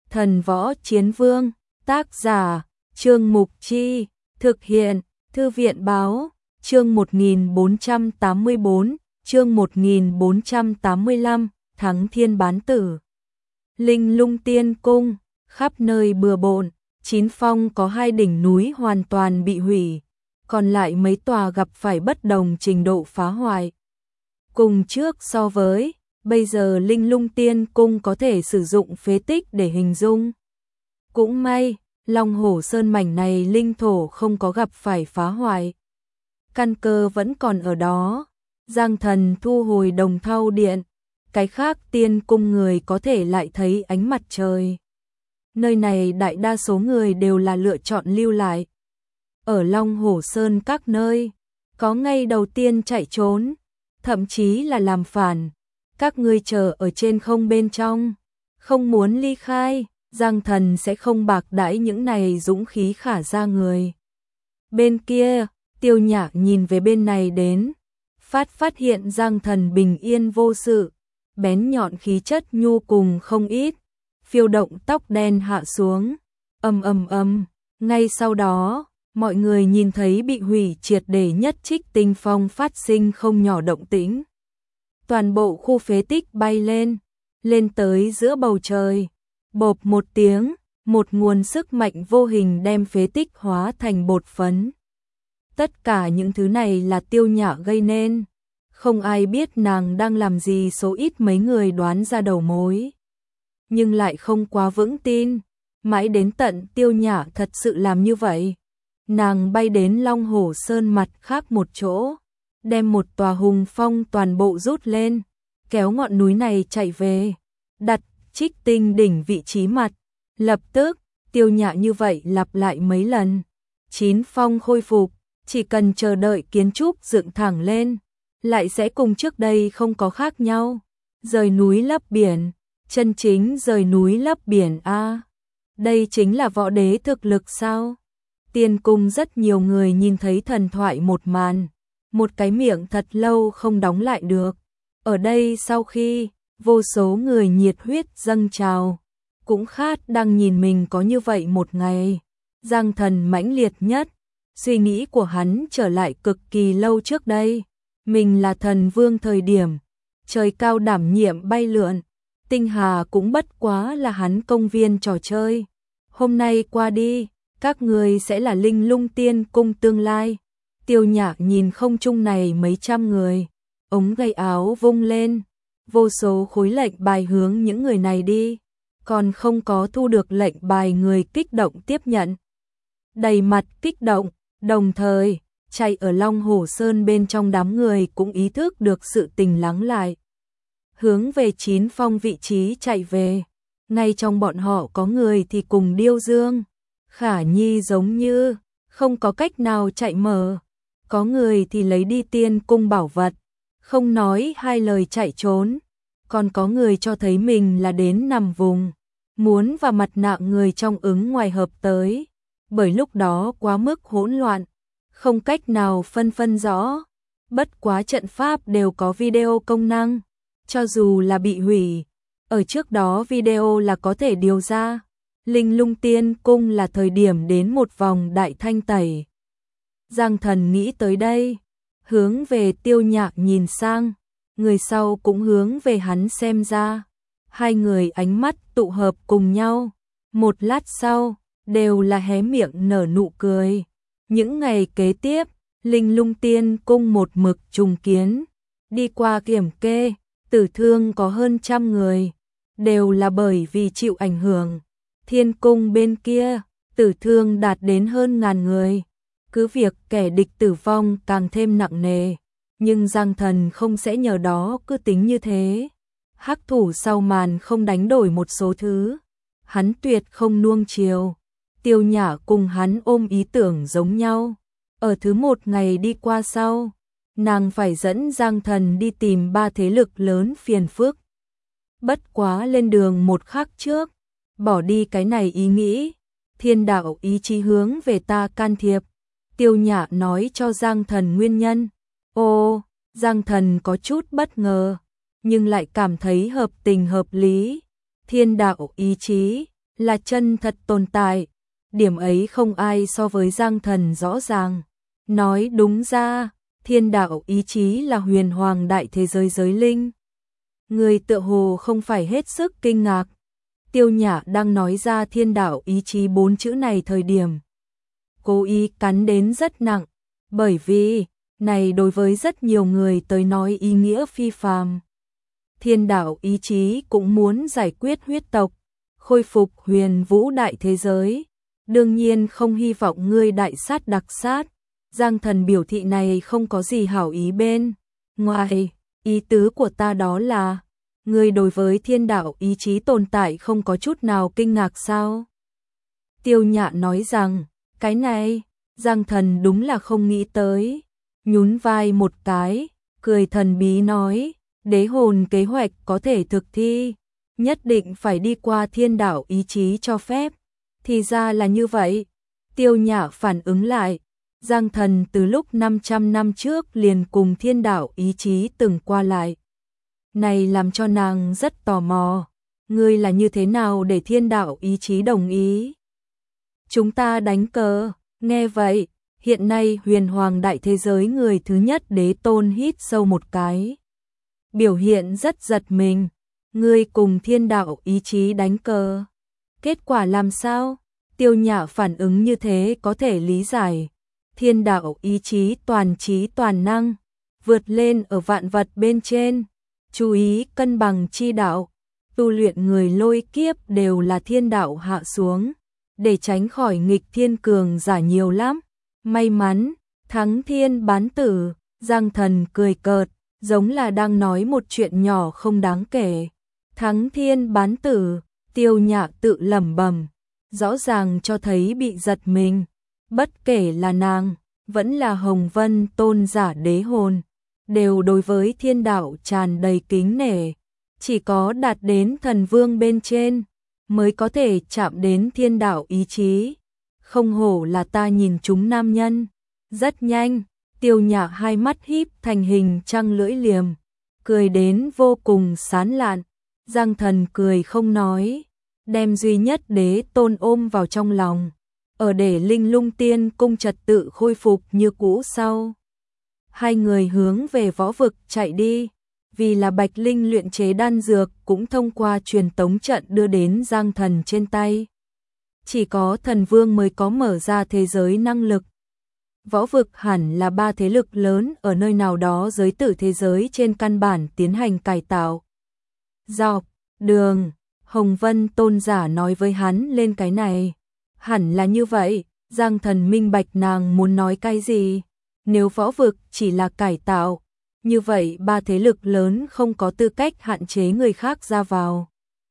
Thần Võ Chiến Vương, tác giả, Trương Mục Chi, thực hiện, Thư viện Báo, chương 1484, chương 1485, Thắng Thiên Bán Tử. Linh Lung Tiên Cung, khắp nơi bừa bộn, Chín Phong có 2 đỉnh núi hoàn toàn bị hủy, còn lại mấy tòa gặp phải bất đồng trình độ phá hoại. Cùng trước so với, bây giờ Linh Lung Tiên Cung có thể sử dụng phế tích để hình dung. Cũng may, Long Hổ Sơn mảnh này linh thổ không có gặp phải phá hoại. Căn cơ vẫn còn ở đó. Giang Thần thu hồi Đồng Thau Điện, cái khác tiên cung người có thể lại thấy ánh mặt trời. Nơi này đại đa số người đều là lựa chọn lưu lại. Ở Long Hổ Sơn các nơi, có ngay đầu tiên chạy trốn, thậm chí là làm phản. Các ngươi chờ ở trên không bên trong, không muốn ly khai, Giang Thần sẽ không bạc đãi những này dũng khí khả ra người. Bên kia, Tiêu Nhạc nhìn về bên này đến, phát hiện Giang Thần bình yên vô sự, bén nhọn khí chất nhu cùng không ít, phiêu động tóc đen hạ xuống, ầm, ngay sau đó, mọi người nhìn thấy bị hủy triệt để nhất Trích Tinh Phong phát sinh không nhỏ động tĩnh. Toàn bộ khu phế tích bay lên tới giữa bầu trời, bộp một tiếng, một nguồn sức mạnh vô hình đem phế tích hóa thành bột phấn. Tất cả những thứ này là Tiêu Nhã gây nên, không ai biết nàng đang làm gì, số ít mấy người đoán ra đầu mối. Nhưng lại không quá vững tin, mãi đến tận Tiêu Nhã thật sự làm như vậy. Nàng bay đến Long Hổ Sơn mặt khác một chỗ, đem một tòa hùng phong toàn bộ rút lên, kéo ngọn núi này chạy về, đặt Trích Tinh đỉnh vị trí mặt. Lập tức, Tiêu Nhã như vậy lặp lại mấy lần. Chín phong khôi phục, chỉ cần chờ đợi kiến trúc dựng thẳng lên, lại sẽ cùng trước đây không có khác nhau. Rời núi lấp biển, chân chính rời núi lấp biển a. Đây chính là võ đế thực lực sao? Tiên cung rất nhiều người nhìn thấy thần thoại một màn, một cái miệng thật lâu không đóng lại được. Ở đây sau khi vô số người nhiệt huyết dâng trào, cũng khát đang nhìn mình có như vậy một ngày. Giang Thần mãnh liệt nhất, suy nghĩ của hắn trở lại cực kỳ lâu trước đây. Mình là thần vương thời điểm, trời cao đảm nhiệm bay lượn, tinh hà cũng bất quá là hắn công viên trò chơi. Hôm nay qua đi, các người sẽ là Linh Lung Tiên Cung tương lai. Tiêu Nhã nhìn không trung này mấy trăm người, ống tay áo vung lên, vô số khối lệnh bài hướng những người này đi, còn không có thu được lệnh bài người kích động tiếp nhận. Đầy mặt kích động, đồng thời, chạy ở Long Hổ Sơn bên trong đám người cũng ý thức được sự tình lắng lại. Hướng về Chín Phong vị trí chạy về, ngay trong bọn họ có người thì cùng Điêu Dương, Khả Nhi giống như không có cách nào chạy mở, có người thì lấy đi tiên cung bảo vật, không nói hai lời chạy trốn, còn có người cho thấy mình là đến nằm vùng, muốn và mặt nạ người trong ứng ngoài hợp tới, bởi lúc đó quá mức hỗn loạn, không cách nào phân rõ, bất quá trận pháp đều có video công năng, cho dù là bị hủy, ở trước đó video là có thể điều ra. Linh Lung Tiên Cung là thời điểm đến một vòng đại thanh tẩy. Giang Thần nghĩ tới đây, hướng về Tiêu Nhã nhìn sang, người sau cũng hướng về hắn xem ra. Hai người ánh mắt tụ hợp cùng nhau, một lát sau, đều là hé miệng nở nụ cười. Những ngày kế tiếp, Linh Lung Tiên Cung một mực trùng kiến, đi qua kiểm kê, tử thương có hơn 100 người, đều là bởi vì chịu ảnh hưởng. Thiên cung bên kia, tử thương đạt đến hơn 1000 người, cứ việc kẻ địch tử vong càng thêm nặng nề, nhưng Giang Thần không sẽ nhờ đó cứ tính như thế. Hắc thủ sau màn không đánh đổi một số thứ, hắn tuyệt không nuông chiều. Tiêu Nhã cùng hắn ôm ý tưởng giống nhau. Ở thứ một ngày đi qua sau, nàng phải dẫn Giang Thần đi tìm 3 thế lực lớn phiền phức. Bất quá lên đường một khắc trước, bỏ đi cái này ý nghĩ, thiên đạo ý chí hướng về ta can thiệp. Tiêu Nhã nói cho Giang Thần nguyên nhân. Ô, Giang Thần có chút bất ngờ, nhưng lại cảm thấy hợp tình hợp lý. Thiên đạo ý chí là chân thật tồn tại. Điểm ấy không ai so với Giang Thần rõ ràng. Nói đúng ra, thiên đạo ý chí là huyền hoàng đại thế giới giới linh. Người tựa hồ không phải hết sức kinh ngạc. Tiêu Nhã đang nói ra thiên đạo ý chí 4 chữ này thời điểm cố ý cắn đến rất nặng, bởi vì này đối với rất nhiều người tới nói ý nghĩa phi phàm. Thiên đạo ý chí cũng muốn giải quyết huyết tộc, khôi phục huyền vũ đại thế giới, đương nhiên không hy vọng ngươi đại sát đặc sát. Giang Thần biểu thị này không có gì hảo ý bên ngoài, ý tứ của ta đó là ngươi đối với thiên đạo ý chí tồn tại không có chút nào kinh ngạc sao? Tiêu Nhã nói rằng, cái này, Giang Thần đúng là không nghĩ tới, nhún vai một cái, cười thần bí nói, đế hồn kế hoạch có thể thực thi, nhất định phải đi qua thiên đạo ý chí cho phép. Thì ra là như vậy. Tiêu Nhã phản ứng lại, Giang Thần từ lúc 500 năm trước liền cùng thiên đạo ý chí từng qua lại. Này làm cho nàng rất tò mò, ngươi là như thế nào để thiên đạo ý chí đồng ý? Chúng ta đánh cờ. Nghe vậy, hiện nay huyền hoàng đại thế giới người thứ nhất Đế Tôn hít sâu một cái. Biểu hiện rất giật mình, ngươi cùng thiên đạo ý chí đánh cờ. Kết quả làm sao? Tiêu Nhã phản ứng như thế có thể lý giải. Thiên đạo ý chí toàn trí toàn năng, vượt lên ở vạn vật bên trên, chú ý cân bằng chi đạo, tu luyện người lôi kiếp đều là thiên đạo hạ xuống, để tránh khỏi nghịch thiên cường giả nhiều lắm. May mắn, thắng thiên bán tử. Giang Thần cười cợt, giống là đang nói một chuyện nhỏ không đáng kể. Thắng thiên bán tử, Tiêu Nhã tự lẩm bẩm, rõ ràng cho thấy bị giật mình. Bất kể là nàng, vẫn là Hồng Vân tôn giả đế hồn, đều đối với thiên đạo tràn đầy kính nể. Chỉ có đạt đến thần vương bên trên, mới có thể chạm đến thiên đạo ý chí. Không hổ là ta nhìn chúng nam nhân. Rất nhanh, Tiêu Nhã hai mắt híp thành hình trăng lưỡi liềm, cười đến vô cùng sán lạn. Giang Thần cười không nói, đem duy nhất Đế Tôn ôm vào trong lòng, ở để Linh Lung Tiên cung trật tự khôi phục như cũ sau. Hai người hướng về võ vực chạy đi, vì là Bạch Linh luyện chế đan dược cũng thông qua truyền tống trận đưa đến Giang Thần trên tay. Chỉ có thần vương mới có mở ra thế giới năng lực. Võ vực hẳn là 3 thế lực lớn ở nơi nào đó giới tử thế giới trên căn bản tiến hành cải tạo. Dọc đường, Hồng Vân tôn giả nói với hắn lên cái này. Hẳn là như vậy, Giang Thần minh bạch nàng muốn nói cái gì. Nếu võ vực chỉ là cải tạo, như vậy 3 thế lực lớn không có tư cách hạn chế người khác ra vào.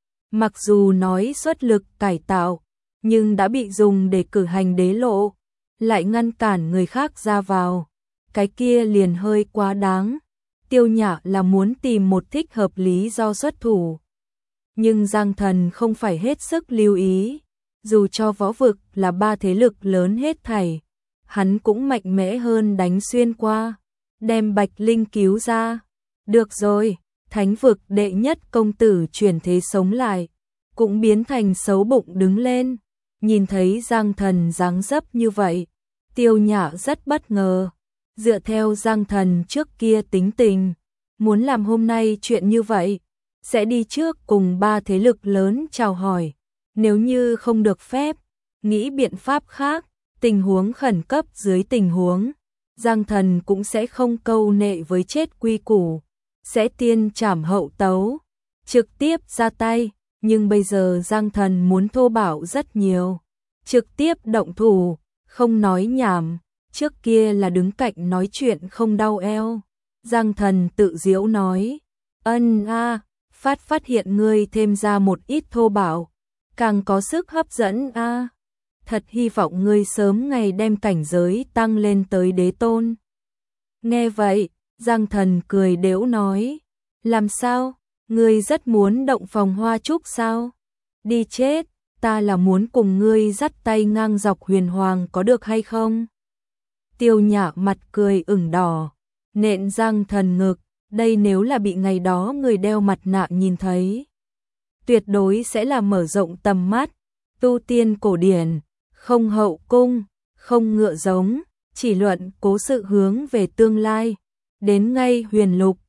Mặc dù nói xuất lực cải tạo, nhưng đã bị dùng để cử hành đế lộ, lại ngăn cản người khác ra vào. Cái kia liền hơi quá đáng. Tiêu Nhã là muốn tìm một thích hợp lý do xuất thủ. Nhưng Giang Thần không phải hết sức lưu ý. Dù cho võ vực là 3 thế lực lớn hết thảy, hắn cũng mạnh mẽ hơn đánh xuyên qua, đem Bạch Linh cứu ra. Được rồi, thánh vực đệ nhất công tử chuyển thế sống lại, cũng biến thành xấu bụng đứng lên. Nhìn thấy Giang Thần dáng dấp như vậy, Tiêu Nhã rất bất ngờ. Dựa theo Giang Thần trước kia tính tình, muốn làm hôm nay chuyện như vậy, sẽ đi trước cùng 3 thế lực lớn chào hỏi. Nếu như không được phép, nghĩ biện pháp khác, tình huống khẩn cấp dưới tình huống, Giang Thần cũng sẽ không câu nệ với chết quy củ, sẽ tiên trảm hậu tấu, trực tiếp ra tay. Nhưng bây giờ Giang Thần muốn thô bạo rất nhiều, trực tiếp động thủ, không nói nhảm. Trước kia là đứng cạnh nói chuyện không đau eo. Giang Thần tự giễu nói, phát hiện ngươi thêm ra một ít thô bạo, càng có sức hấp dẫn a. Thật hy vọng ngươi sớm ngày đem cảnh giới tăng lên tới đế tôn. Nghe vậy, Giang Thần cười đễu nói, làm sao, ngươi rất muốn động phòng hoa trúc sao? Đi chết, ta là muốn cùng ngươi dắt tay ngang dọc huyền hoàng có được hay không? Tiêu Nhã mặt cười ửng đỏ, nện Giang Thần ngực, đây nếu là bị ngày đó người đeo mặt nạ nhìn thấy, tuyệt đối sẽ là mở rộng tầm mắt. tu tiên cổ điển, không hậu cung, không ngựa giống, chỉ luận cố sự hướng về tương lai. Đến ngay huyền lục,